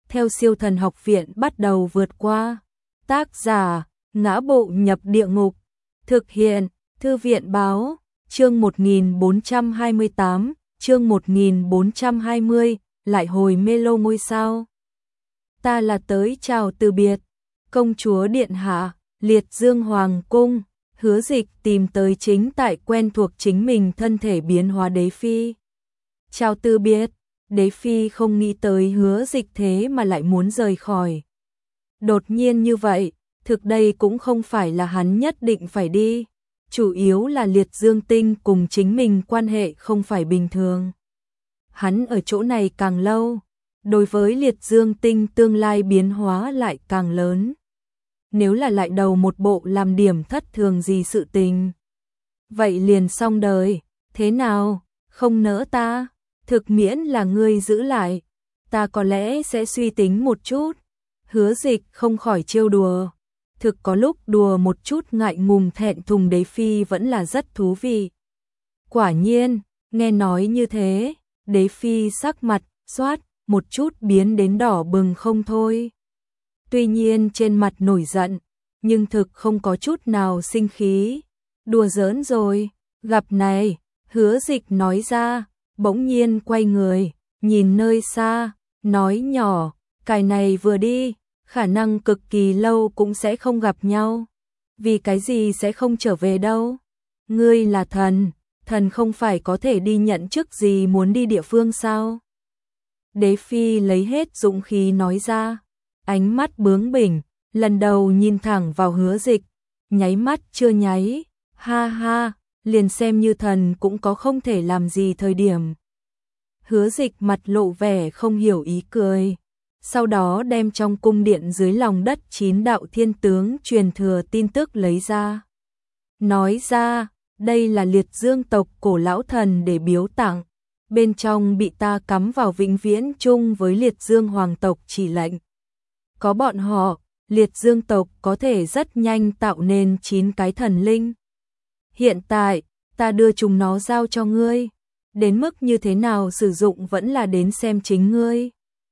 theo Siêu Thần Học Viện bắt đầu vượt qua. Tác giả: Ngã Bộ Nhập Địa Ngục. Thực hiện: Thư viện báo. Chương 1428, chương 1420, lại hồi Melo ngôi sao. Ta là tới chào từ biệt. Công chúa điện hạ, Liệt Dương Hoàng cung. Hứa Dịch tìm tới chính tại quen thuộc chính mình thân thể biến hóa Đế Phi. Chào từ biệt. Đế Phi không nghĩ tới Hứa Dịch thế mà lại muốn rời khỏi. Đột nhiên như vậy, thực đây cũng không phải là hắn nhất định phải đi. Chủ yếu là Liệt Dương Tinh cùng chính mình quan hệ không phải bình thường. Hắn ở chỗ này càng lâu, đối với Liệt Dương Tinh tương lai biến hóa lại càng lớn. Nếu là lại đầu một bộ làm điểm thất thường gì sự tình, vậy liền xong đời. Thế nào, không nỡ ta? Thực miễn là ngươi giữ lại, ta có lẽ sẽ suy tính một chút. Hứa Dịch không khỏi trêu đùa. Thực có lúc đùa một chút ngại ngùng thẹn thùng Đế Phi vẫn là rất thú vị. Quả nhiên, nghe nói như thế, Đế Phi sắc mặt xoát một chút biến đến đỏ bừng không thôi. Tuy nhiên trên mặt nổi giận, nhưng thực không có chút nào sinh khí. Đùa giỡn rồi, gặp này, Hứa Dịch nói ra, bỗng nhiên quay người, nhìn nơi xa, nói nhỏ, cái này vừa đi, khả năng cực kỳ lâu cũng sẽ không gặp nhau. Vì cái gì sẽ không trở về đâu? Ngươi là thần, thần không phải có thể đi nhận chức gì muốn đi địa phương sao? Đế Phi lấy hết dũng khí nói ra, ánh mắt bướng bỉnh, lần đầu nhìn thẳng vào Hứa Dịch, nháy mắt chưa nháy, ha ha, liền xem như thần cũng có không thể làm gì thời điểm. Hứa Dịch mặt lộ vẻ không hiểu ý cười, sau đó đem trong cung điện dưới lòng đất 9 đạo thiên tướng truyền thừa tin tức lấy ra. Nói ra, đây là Liệt Dương tộc cổ lão thần để biếu tặng, bên trong bị ta cắm vào vĩnh viễn chung với Liệt Dương hoàng tộc chỉ lệnh. Có bọn họ, Liệt Dương tộc có thể rất nhanh tạo nên 9 cái thần linh. Hiện tại, ta đưa chúng nó giao cho ngươi, đến mức như thế nào sử dụng vẫn là đến xem chính ngươi.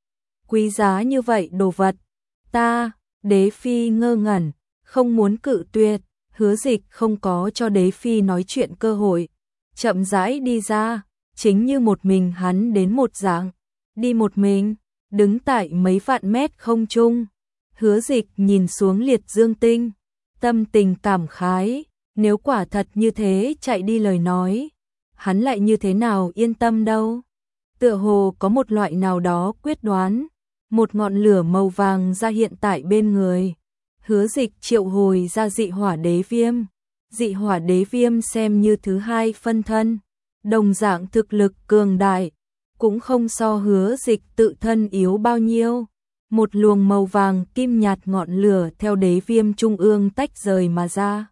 Quý giá như vậy đồ vật, ta, Đế Phi ngơ ngẩn, không muốn cự tuyệt. Hứa Dịch không có cho Đế Phi nói chuyện cơ hội, chậm rãi đi ra, chính như một mình hắn đến một dạng, đi một mình, đứng tại mấy vạn mét không trung. Hứa Dịch nhìn xuống Liệt Dương Tinh, tâm tình cảm khái, nếu quả thật như thế chạy đi lời nói, hắn lại như thế nào yên tâm đâu. Tựa hồ có một loại nào đó quyết đoán, một ngọn lửa màu vàng ra hiện tại bên người. Hứa Dịch triệu hồi ra dị hỏa đế viêm. Dị hỏa đế viêm xem như thứ hai phân thân, đồng dạng thực lực cường đại, cũng không so Hứa Dịch tự thân yếu bao nhiêu. Một luồng màu vàng kim nhạt ngọn lửa theo đế viêm trung ương tách rời mà ra.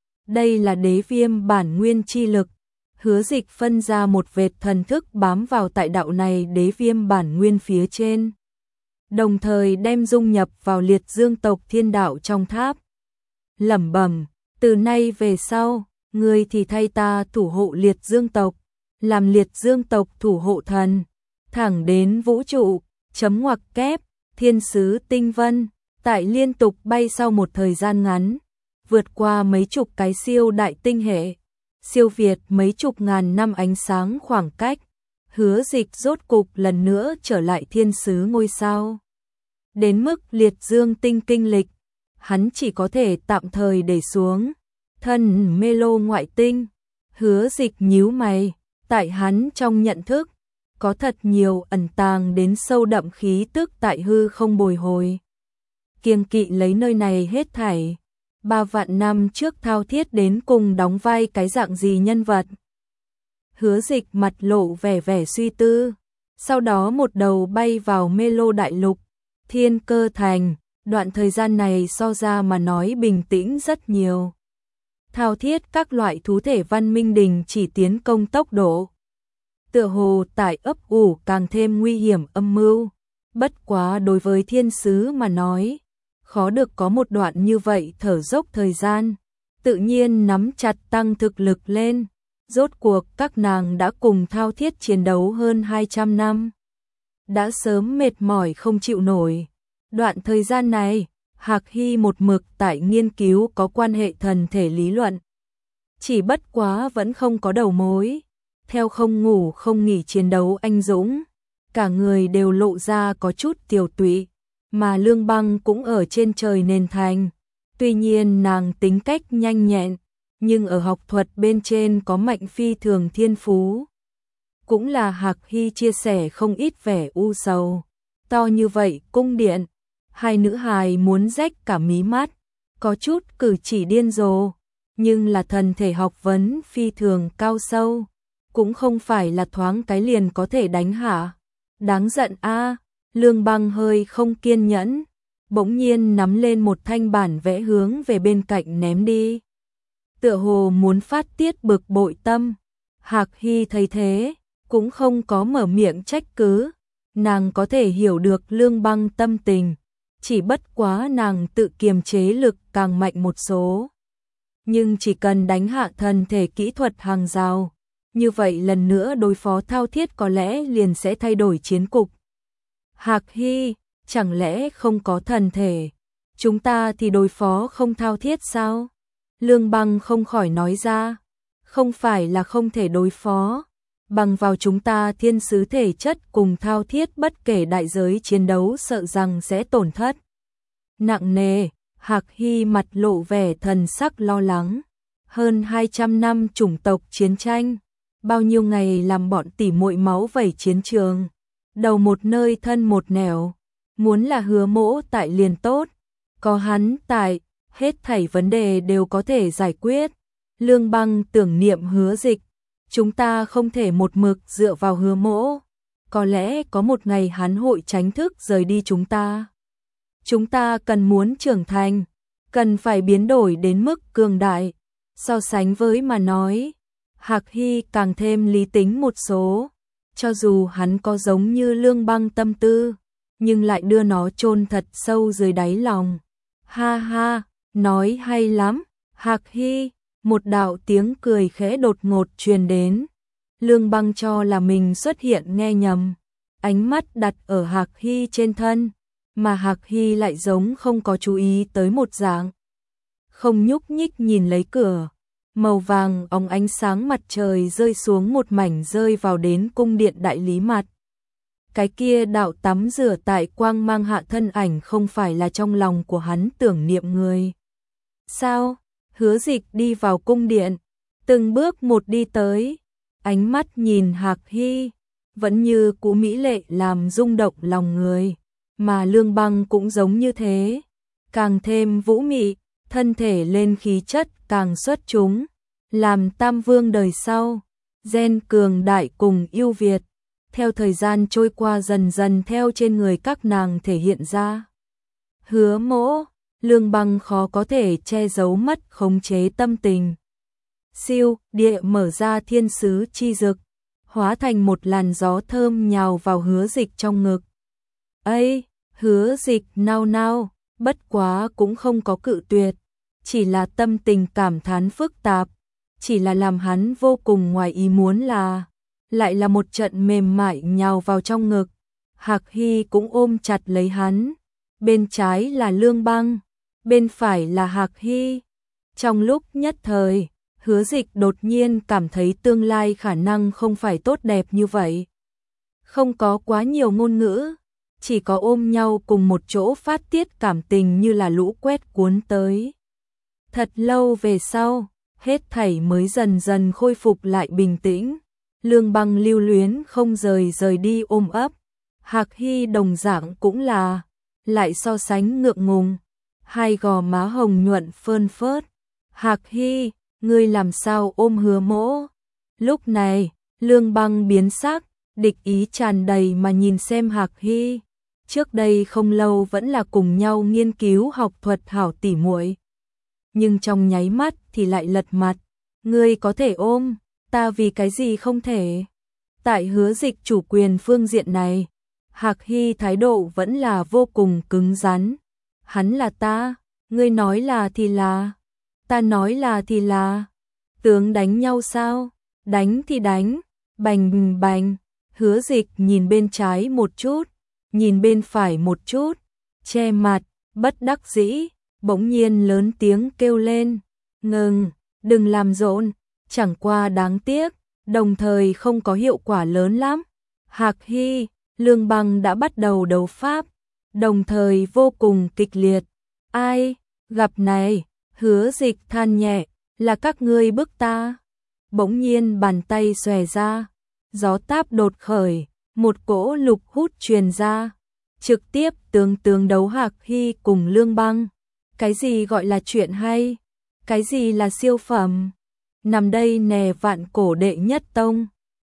Đây là đế viêm bản nguyên chi lực. Hứa Dịch phân ra một vệt thần thức bám vào tại đạo này đế viêm bản nguyên phía trên, đồng thời đem dung nhập vào Liệt Dương tộc thiên đạo trong tháp. Lẩm bẩm, từ nay về sau, ngươi thì thay ta thủ hộ Liệt Dương tộc, làm Liệt Dương tộc thủ hộ thần, thẳng đến vũ trụ, chấm ngoặc kép, thiên sứ tinh vân, tại liên tục bay sau một thời gian ngắn, vượt qua mấy chục cái siêu đại tinh hệ, siêu việt mấy chục ngàn năm ánh sáng khoảng cách. Hứa Dịch rốt cục lần nữa trở lại thiên sứ ngôi sao. Đến mức Liệt Dương Tinh kinh lịch, hắn chỉ có thể tạm thời để xuống. Thân Melo ngoại tinh, Hứa Dịch nhíu mày, tại hắn trong nhận thức, có thật nhiều ẩn tàng đến sâu đậm khí tức tại hư không bồi hồi. Kiêng kỵ lấy nơi này hết thảy. 3 vạn năm trước thao thiết đến cùng đóng vai cái dạng gì nhân vật. Hứa Dịch mặt lộ vẻ suy tư, sau đó một đầu bay vào Melo đại lục, Thiên Cơ Thành. Đoạn thời gian này so ra mà nói bình tĩnh rất nhiều. Thao thiết các loại thú thể văn minh đình chỉ tiến công tốc độ, tựa hồ tại ấp ủ càng thêm nguy hiểm âm mưu. Bất quá đối với thiên sứ mà nói, khó được có một đoạn như vậy thở dốc thời gian, tự nhiên nắm chặt tăng thực lực lên. Rốt cuộc các nàng đã cùng thao thiết chiến đấu hơn 200 năm. đã sớm mệt mỏi không chịu nổi. Đoạn thời gian này, Hạc Hy một mực tại nghiên cứu có quan hệ thần thể lý luận. Chỉ bất quá vẫn không có đầu mối. Theo không ngủ không nghỉ chiến đấu anh dũng, cả người đều lộ ra có chút tiều tụy, mà Lương Băng cũng ở trên trời nền thành. Tuy nhiên nàng tính cách nhanh nhẹn, nhưng ở học thuật bên trên có mạnh phi thường thiên phú. Cũng là Hạc Hy chia sẻ không ít vẻ u sầu. To như vậy cung điện, hai nữ hài muốn rách cả mí mắt, có chút cử chỉ điên rồ, nhưng là thần thể học vấn phi thường cao sâu, cũng không phải là thoáng cái liền có thể đánh hạ. Đáng giận a. Lương Băng hơi không kiên nhẫn, bỗng nhiên nắm lên một thanh bản vẽ hướng về bên cạnh ném đi. Tựa hồ muốn phát tiết bực bội tâm. Hạc Hy thấy thế, cũng không có mở miệng trách cứ. Nàng có thể hiểu được Lương Băng tâm tình, chỉ bất quá nàng tự kiềm chế lực càng mạnh một số. Nhưng chỉ cần đánh hạ thần thể kỹ thuật hàng rào, như vậy lần nữa đối phó Thao Thiết có lẽ liền sẽ thay đổi chiến cục. Hạc Hy, chẳng lẽ không có thần thể, chúng ta thì đối phó không Thao Thiết sao? Lương Băng không khỏi nói ra, không phải là không thể đối phó, bằng vào chúng ta thiên sứ thể chất cùng Thao Thiết bất kể đại giới chiến đấu sợ rằng sẽ tổn thất nặng nề. Hạc Hy mặt lộ vẻ thần sắc lo lắng. Hơn 200 năm chủng tộc chiến tranh, bao nhiêu ngày làm bọn tỉ muội máu vẩy chiến trường, đầu một nơi thân một nẻo, muốn là Hứa Mỗ tại liền tốt, có hắn tại, hết thảy vấn đề đều có thể giải quyết. Lương Băng tưởng niệm Hứa Dịch, chúng ta không thể một mực dựa vào Hứa Mỗ, có lẽ có một ngày hắn hội tránh thức rời đi chúng ta. Chúng ta cần muốn trưởng thành, cần phải biến đổi đến mức cường đại. So sánh với mà nói, Hạc Hy càng thêm lý tính một số. Cho dù hắn có giống như Lương Băng tâm tư, nhưng lại đưa nó chôn thật sâu dưới đáy lòng. Ha ha, nói hay lắm, Hạc Hy. Một đạo tiếng cười khẽ đột ngột truyền đến. Lương Băng cho là mình xuất hiện nghe nhầm, ánh mắt đặt ở Hạc Hy trên thân, mà Hạc Hy lại giống không có chú ý tới một dạng. Không nhúc nhích nhìn lấy cửa, màu vàng óng ánh sáng mặt trời rơi xuống một mảnh rơi vào đến cung điện đại lý mặt. Cái kia đạo tắm rửa tại quang mang hạ thân ảnh không phải là trong lòng của hắn tưởng niệm người. Sao? Hứa Dịch đi vào cung điện, từng bước một đi tới, ánh mắt nhìn Hạc Hy, vẫn như cú mỹ lệ làm rung động lòng người, mà Lương Băng cũng giống như thế, càng thêm vũ mị, thân thể lên khí chất càng xuất chúng, làm Tam Vương đời sau, gen cường đại cùng ưu việt, theo thời gian trôi qua dần dần theo trên người các nàng thể hiện ra. Hứa Mỗ, Lương Băng khó có thể che giấu mất khống chế tâm tình. Siêu, địa mở ra thiên sứ chi dực, hóa thành một làn gió thơm nhào vào Hứa Dịch trong ngực. Ây, Hứa Dịch nao nao, bất quá cũng không có cự tuyệt, chỉ là tâm tình cảm thán phức tạp, chỉ là làm hắn vô cùng ngoài ý muốn là, lại là một trận mềm mại nhào vào trong ngực. Hạc Hy cũng ôm chặt lấy hắn, bên trái là Lương Băng, bên phải là Hạc Hy. Trong lúc nhất thời, Hứa Dịch đột nhiên cảm thấy tương lai khả năng không phải tốt đẹp như vậy. Không có quá nhiều ngôn ngữ, chỉ có ôm nhau cùng một chỗ phát tiết cảm tình như là lũ quét cuốn tới. Thật lâu về sau, hết thảy mới dần dần khôi phục lại bình tĩnh. Lương Băng lưu luyến không rời đi ôm ấp. Hạc Hy đồng dạng cũng là, lại so sánh ngượng ngùng, hai gò má hồng nhuận phơn phớt. Hạc Hy, ngươi làm sao ôm Hứa Mỗ? Lúc này, Lương Băng biến sắc, địch ý tràn đầy mà nhìn xem Hạc Hy. Trước đây không lâu vẫn là cùng nhau nghiên cứu học thuật hảo tỉ muội, nhưng trong nháy mắt thì lại lật mặt. Ngươi có thể ôm, ta vì cái gì không thể? Tại Hứa Dịch chủ quyền phương diện này, Hạc Hy thái độ vẫn là vô cùng cứng rắn. Hắn là ta, ngươi nói là thì là, ta nói là thì là. Tướng đánh nhau sao? Đánh thì đánh, bành bành. Hứa Dịch nhìn bên trái một chút, nhìn bên phải một chút, che mặt, bất đắc dĩ, bỗng nhiên lớn tiếng kêu lên, ngừng, đừng làm rộn, chẳng qua đáng tiếc, đồng thời không có hiệu quả lớn lắm. Hạc Hy, Lương Băng đã bắt đầu đấu pháp, đồng thời vô cùng kịch liệt. Ai, gặp này, Hứa Dịch than nhẹ, là các ngươi bức ta. Bỗng nhiên bàn tay xòe ra, gió táp đột khởi, một cỗ lục hút truyền ra, trực tiếp tương đấu Hạc Hy cùng Lương Băng. Cái gì gọi là chuyện hay? Cái gì là siêu phẩm? Nằm đây nè vạn cổ đệ nhất tông.